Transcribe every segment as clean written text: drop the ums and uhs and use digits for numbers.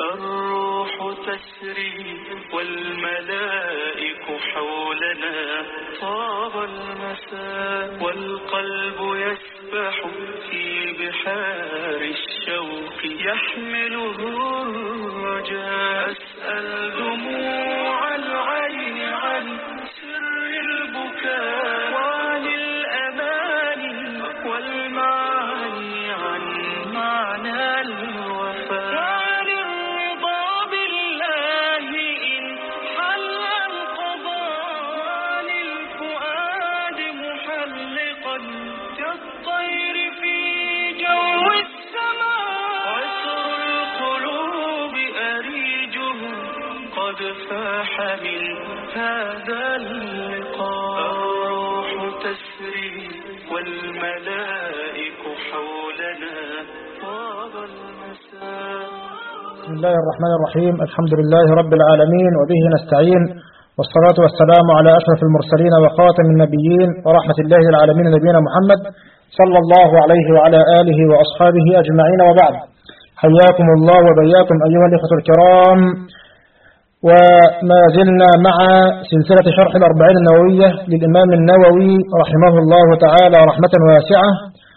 الروح تسري والملائك حولنا، طاب المساء والقلب يسبح في بحار الشوق، يحمله الرجاء. أسأل دموع العين عن سر البكاء، وعن الأماني والمعاني، عن معنى الوفاء، وعن الرضا بالله إن حل القضاء، عن الفؤاد محلقا كالطير في جو السماء. عطر القلوب أريجه قد فاح من هذا اللقاء. الروح تسري والملائك حولنا، طاب المساء. بسم الله الرحمن الرحيم. الحمد لله رب العالمين وبه نستعين، والصلاة والسلام على أشرف المرسلين وخاتم النبيين ورحمة الله للعالمين نبينا محمد صلى الله عليه وعلى آله وأصحابه أجمعين، وبعد. حياكم الله وبياكم أيها الإخوة الكرام، وما زلنا مع سلسلة شرح الأربعين النووية للإمام النووي رحمه الله تعالى رحمة واسعة،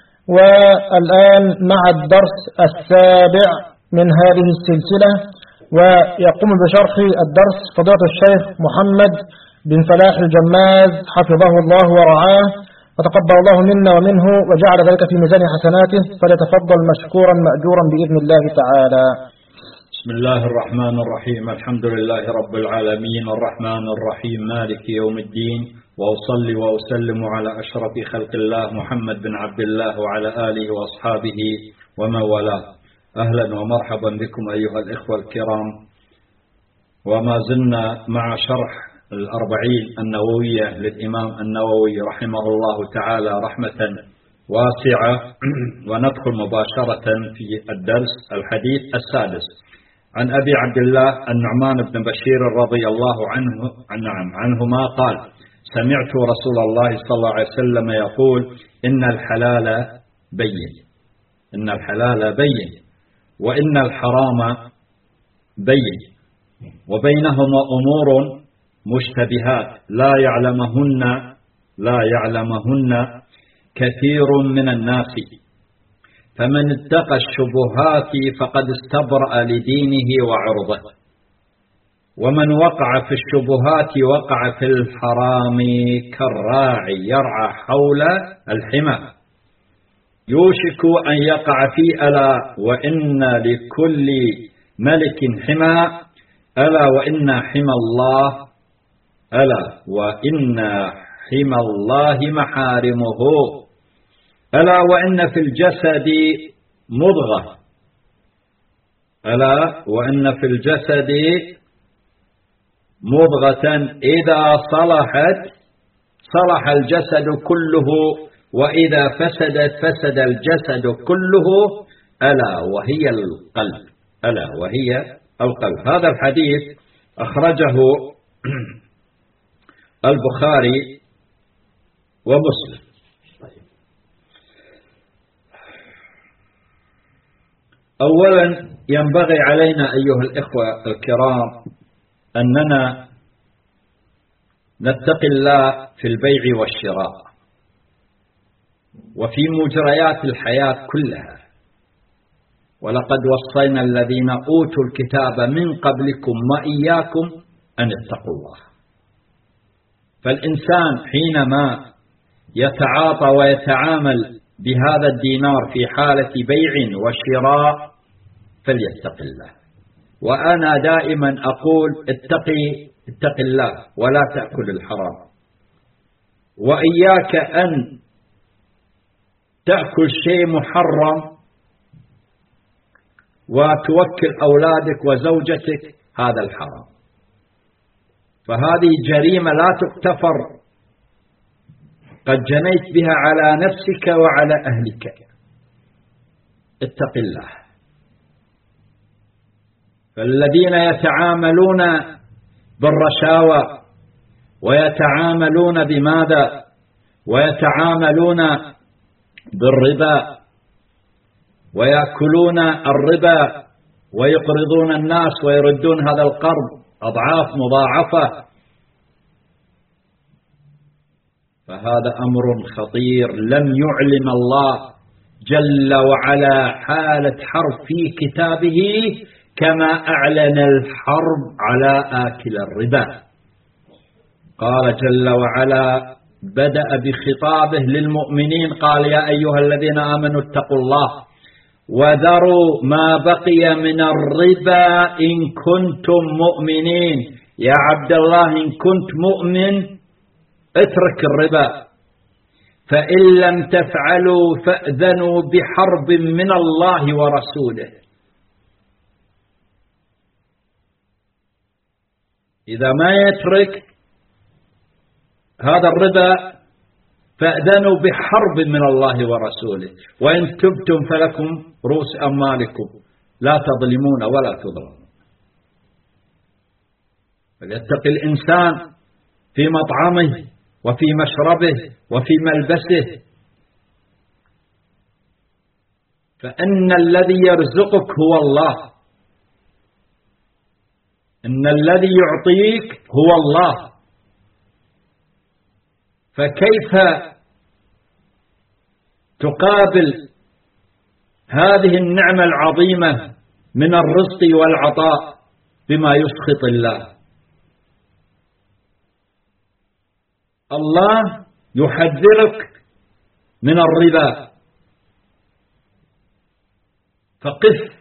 والآن مع الدرس السابع من هذه السلسلة، ويقوم بشرح الدرس فضيلة الشيخ محمد بن فلاح الجماز حفظه الله ورعاه، وتقبل الله منا ومنه وجعل ذلك في ميزان حسناته، فليتفضل مشكورا مأجورا بإذن الله تعالى. بسم الله الرحمن الرحيم. الحمد لله رب العالمين الرحمن الرحيم مالك يوم الدين، وأصلي وأسلم على أشرف خلق الله محمد بن عبد الله وعلى آله وأصحابه ومن والاه. أهلا ومرحبا بكم أيها الإخوة الكرام، وما زلنا مع شرح الأربعين النووية للإمام النووي رحمه الله تعالى رحمة واسعة، وندخل مباشرة في الدرس الحديث السادس عن أبي عبد الله النعمان بن بشير رضي الله عنهما قال: سمعت رسول الله صلى الله عليه وسلم يقول: إن الحلال بين، إن الحلال بين، وإن الحرام بين، وبينهما أمور مشتبهات لا يعلمهن كثير من الناس، فمن اتقى الشبهات فقد استبرأ لدينه وعرضه، ومن وقع في الشبهات وقع في الحرام كالراعي يرعى حول الحمى يوشك أن يقع فيه. ألا وإن لكل ملك حمى، ألا وإن حمى الله، ألا وإن حمى الله محارمه، ألا وإن في الجسد مضغة، ألا وإن في الجسد مضغة إذا صلحت صلح الجسد كله، وإذا فسدت فسد الجسد كله، ألا وهي القلب، ألا وهي القلب. هذا الحديث أخرجه البخاري ومسلم. أولا ينبغي علينا أيها الإخوة الكرام أننا نتقي الله في البيع والشراء وفي مجريات الحياة كلها. ولقد وصينا الذين أوتوا الكتاب من قبلكم وإياكم أن اتقوا الله. فالإنسان حينما يتعاطى ويتعامل بهذا الدينار في حالة بيع وشراء فليتق الله. وأنا دائما أقول اتق الله ولا تأكل الحرام، وإياك أن تأكل شيء محرم وتوكل أولادك وزوجتك هذا الحرام، فهذه جريمة لا تغتفر، قد جنيت بها على نفسك وعلى أهلك. اتق الله. فالذين يتعاملون بالرشاوى ويتعاملون بماذا؟ ويتعاملون بالربا ويأكلون الربا ويقرضون الناس ويردون هذا القرض أضعاف مضاعفة. فهذا أمر خطير. لم يعلم الله جل وعلا حالة حرب في كتابه كما أعلن الحرب على آكل الربا. قال جل وعلا بدأ بخطابه للمؤمنين قال يا أيها الذين آمنوا اتقوا الله وذروا ما بقي من الربا إن كنتم مؤمنين. يا عبد الله إن كنت مؤمن اترك الربا، فإن لم تفعلوا فأذنوا بحرب من الله ورسوله. إذا ما يترك هذا الربا فأذنوا بحرب من الله ورسوله، وإن تبتم فلكم رؤوس أموالكم لا تظلمون ولا تظلمون. فليتقي الإنسان في مطعمه وفي مشربه وفي ملبسه، فإن الذي يرزقك هو الله، إن الذي يعطيك هو الله. فكيف تقابل هذه النعمة العظيمة من الرزق والعطاء بما يسخط الله؟ الله يحذرك من الربا، فقف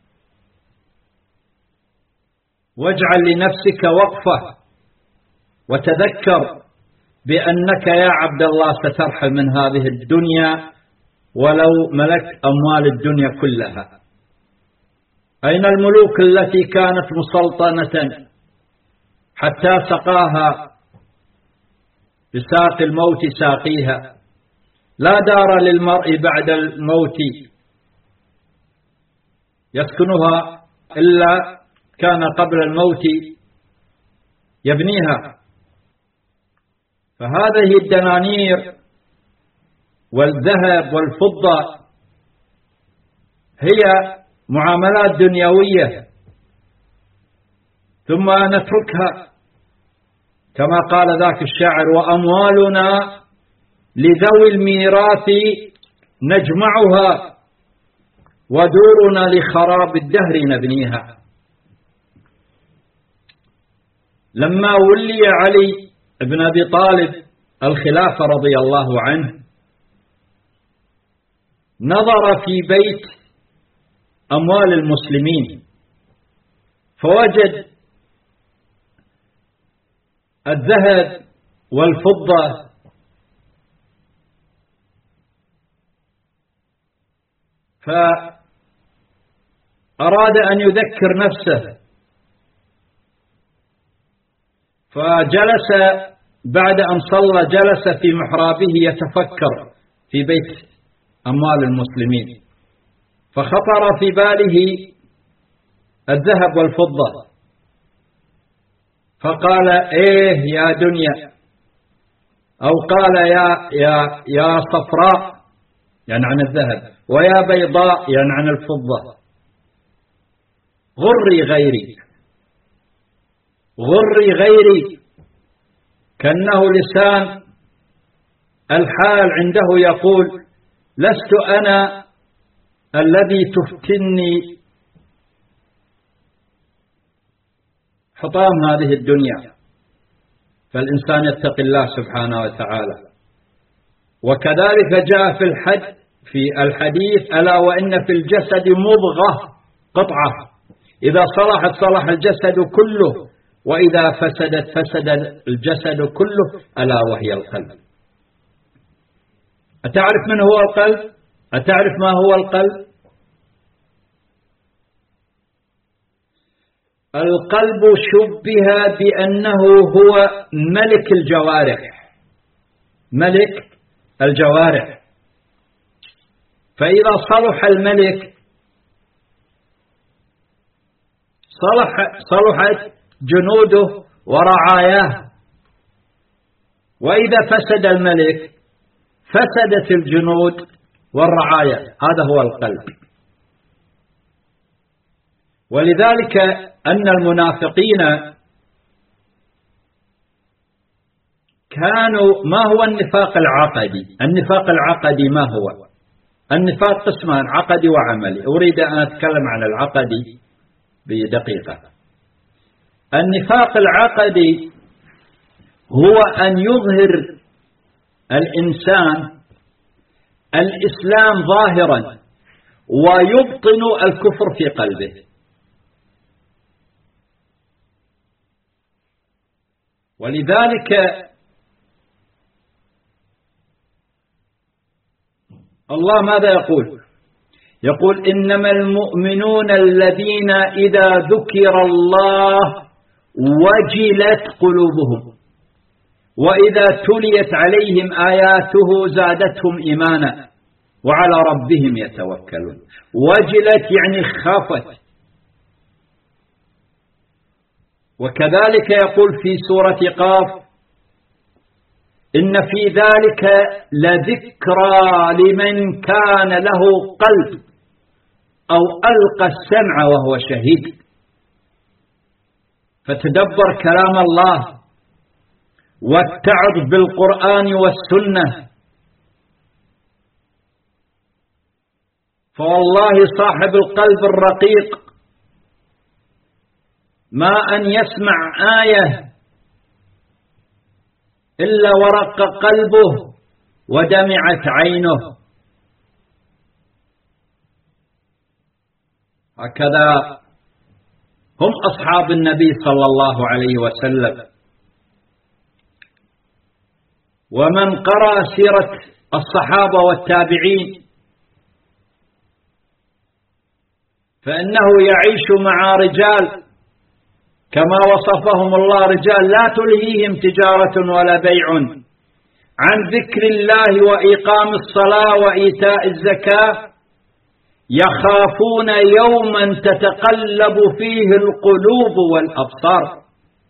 واجعل لنفسك وقفة وتذكر بأنك يا عبد الله سترحل من هذه الدنيا ولو ملكت أموال الدنيا كلها. أين الملوك التي كانت مسلطنة حتى سقاها بساق الموت ساقيها؟ لا دار للمرء بعد الموت يسكنها إلا كان قبل الموت يبنيها. فهذه الدنانير والذهب والفضة هي معاملات دنيوية ثم نتركها كما قال ذاك الشاعر وأموالنا لذوي الميراث نجمعها ودورنا لخراب الدهر نبنيها. لما ولي علي ابن أبي طالب الخلافة رضي الله عنه نظر في بيت أموال المسلمين فوجد الذهب والفضة فأراد أن يذكر نفسه، فجلس بعد أن صلى جلس في محرابه يتفكر في بيت أموال المسلمين، فخطر في باله الذهب والفضة، فقال إيه يا دنيا، أو قال يا صفراء يعني عن الذهب، ويا بيضاء يعني عن الفضة، غري غيري غري غيري. كأنه لسان الحال عنده يقول لست أنا الذي تفتني حطام هذه الدنيا. فالإنسان يتقي الله سبحانه وتعالى. وكذلك جاء في الحديث ألا وإن في الجسد مضغة قطعة إذا صلحت صلح الجسد كله وإذا فسدت فسد الجسد كله ألا وهي القلب. أتعرف من هو القلب؟ أتعرف ما هو القلب؟ القلب شبه بأنه هو ملك الجوارح، ملك الجوارح. فإذا صلح الملك صلحت جنوده ورعاياه، وإذا فسد الملك فسدت الجنود والرعايا. هذا هو القلب. ولذلك أن المنافقين كانوا، ما هو النفاق العقدي؟ النفاق العقدي ما هو؟ النفاق قسمان، عقدي وعملي. أريد أن أتكلم عن العقدي بدقيقة. النفاق العقدي هو أن يظهر الإنسان الإسلام ظاهرا ويبطن الكفر في قلبه. ولذلك الله ماذا يقول؟ يقول إنما المؤمنون الذين إذا ذكر الله وجلت قلوبهم وإذا تليت عليهم آياته زادتهم إيمانا وعلى ربهم يتوكلون. وجلت يعني خافت. وكذلك يقول في سورة قاف إن في ذلك لذكرى لمن كان له قلب أو ألقى السمع وهو شهيد. فتدبر كلام الله واتعظ بالقرآن والسنة. فوالله صاحب القلب الرقيق ما أن يسمع آية إلا ورق قلبه ودمعت عينه. هكذا هم أصحاب النبي صلى الله عليه وسلم. ومن قرأ سيرة الصحابة والتابعين فإنه يعيش مع رجال كما وصفهم الله، رجال لا تلهيهم تجارة ولا بيع عن ذكر الله وإقام الصلاة وإيتاء الزكاة يخافون يوما تتقلب فيه القلوب والأبصار.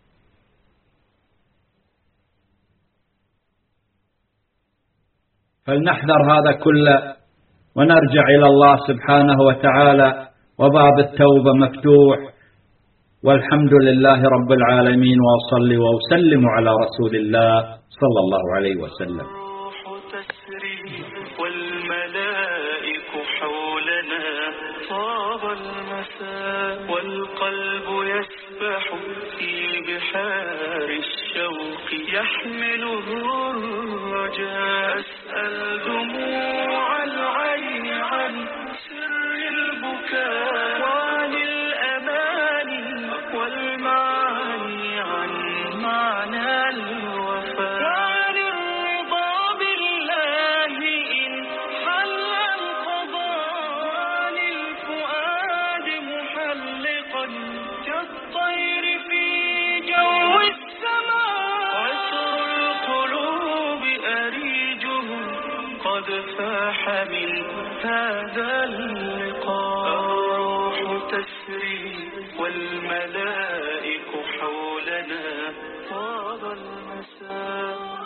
فلنحذر هذا كله ونرجع إلى الله سبحانه وتعالى، وباب التوبة مفتوح. والحمد لله رب العالمين، وأصلي وأسلم على رسول الله صلى الله عليه وسلم. الروح تسري والملائك حولنا، طاب المساء والقلب يسبح في بحار الشوق، يحمله الرجاء. أسأل دموع العين عن سر البكاء وعن الأماني والمعاني، عن معنى الوفاء وعن الرضا بالله إن حل القضاء، عن الفؤاد محلقا كالطير في جو السماء. عطر القلوب أريجه قد فاح من هذا اللقاء. الروح تسري والملائك حولنا، طاب المساء.